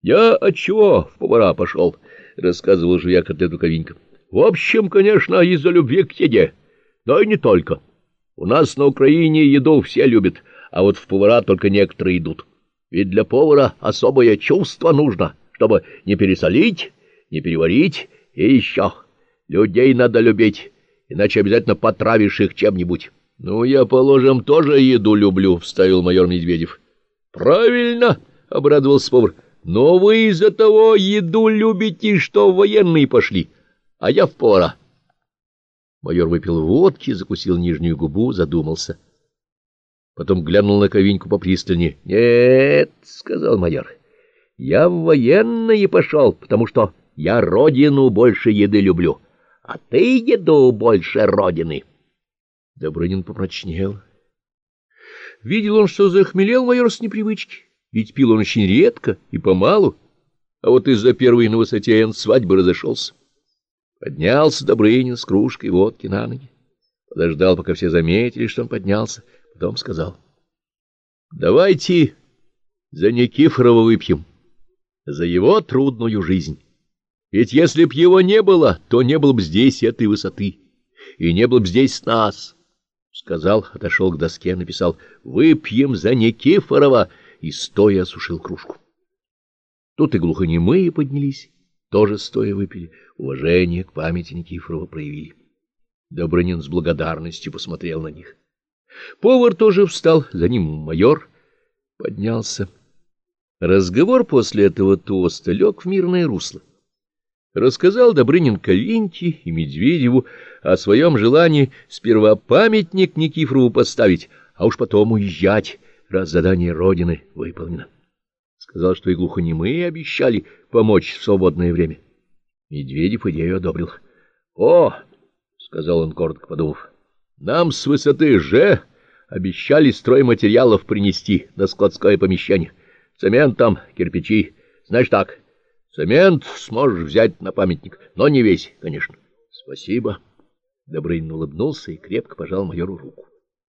Я отчего в повара пошел, — рассказывал жуя котлету Ковинька. В общем, конечно, из-за любви к еде, но и не только. У нас на Украине еду все любят, а вот в повара только некоторые идут. Ведь для повара особое чувство нужно, чтобы не пересолить, не переварить, и еще людей надо любить, иначе обязательно потравишь их чем-нибудь. — Ну, я, положим, тоже еду люблю, — вставил майор Медведев. — Правильно, — обрадовался повар. — Но вы из-за того еду любите, что в военные пошли, а я в повара. Майор выпил водки, закусил нижнюю губу, задумался. Потом глянул на Ковиньку попристальнее. — Нет, — сказал майор, — я в военные пошел, потому что я родину больше еды люблю, а ты еду больше родины. Добрынин помрачнел. Видел он, что захмелел майор с непривычки, ведь пил он очень редко и помалу, а вот из-за первой на высоте свадьбы разошелся. Поднялся Добрынин с кружкой водки на ноги, подождал, пока все заметили, что он поднялся, потом сказал: — Давайте за Никифорова выпьем, за его трудную жизнь. Ведь если б его не было, то не было бы здесь этой высоты, и не было бы здесь нас. Сказал, отошел к доске, написал: «Выпьем за Никифорова», и стоя осушил кружку. Тут и глухонемые поднялись, тоже стоя выпили, уважение к памяти Никифорова проявили. Добрынин с благодарностью посмотрел на них. Повар тоже встал, за ним майор поднялся. Разговор после этого тоста лег в мирное русло. Рассказал Добрынин Ковиньке и Медведеву о своем желании сперва памятник Никифорову поставить, а уж потом уезжать, раз задание Родины выполнено. Сказал, что и глухонемые обещали помочь в свободное время. Медведев идею одобрил. — О, — сказал он, коротко подумав, — нам с высоты Ж обещали стройматериалов принести на складское помещение. Цемент там, кирпичи. Знаешь так, цемент сможешь взять на памятник, но не весь, конечно. — Спасибо. Добрынин улыбнулся и крепко пожал майору руку.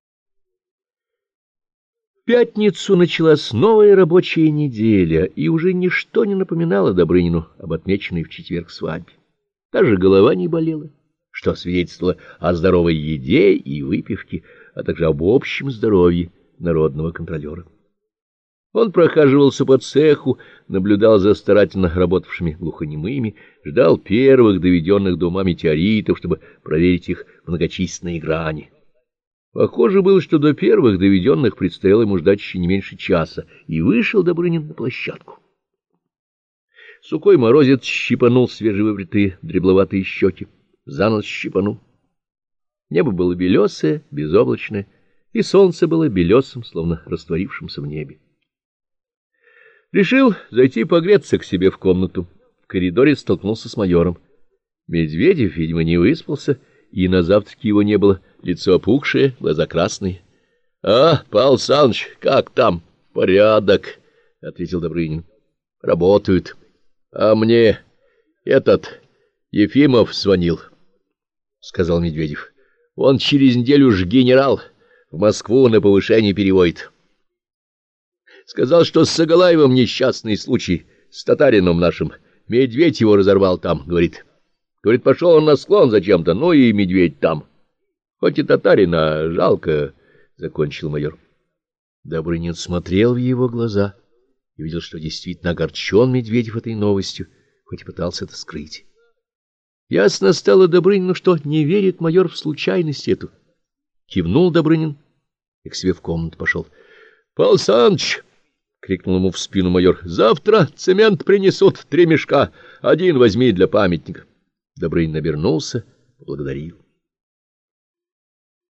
В пятницу началась новая рабочая неделя, и уже ничто не напоминало Добрынину об отмеченной в четверг свадьбе. Даже голова не болела, что свидетельствовало о здоровой еде и выпивке, а также об общем здоровье народного контролера. Он прохаживался по цеху, наблюдал за старательно работавшими глухонемыми, ждал первых доведенных до ума метеоритов, чтобы проверить их многочисленные грани. Похоже было, что до первых доведенных предстояло ему ждать еще не меньше часа, и вышел Добрынин на площадку. Сухой морозец щипанул свежевыбритые дребловатые щеки, за нос щипанул. Небо было белесое, безоблачное, и солнце было белесым, словно растворившимся в небе. Решил зайти погреться к себе в комнату. В коридоре столкнулся с майором. Медведев, видимо, не выспался, и на завтраке его не было, лицо опухшее, глаза красные. — А, Павел Саныч, как там? — Порядок, — ответил Добрынин. — Работают. А мне этот Ефимов звонил, — сказал Медведев. — Он через неделю ж генерал, в Москву на повышение переводит. Сказал, что с Сагалаевым несчастный случай, с татарином нашим. Медведь его разорвал там, говорит. Говорит, пошел он на склон зачем-то, ну и медведь там. Хоть и татарина, жалко, — закончил майор. Добрынин смотрел в его глаза и видел, что действительно огорчен Медведев этой новостью, хоть и пытался это скрыть. Ясно стало Добрынину, что не верит майор в случайность эту. Кивнул Добрынин и к себе в комнату пошел. — Павел Саныч! — крикнул ему в спину майор. — Завтра цемент принесут 3 мешка. Один возьми для памятника. Добрынин обернулся, поблагодарил.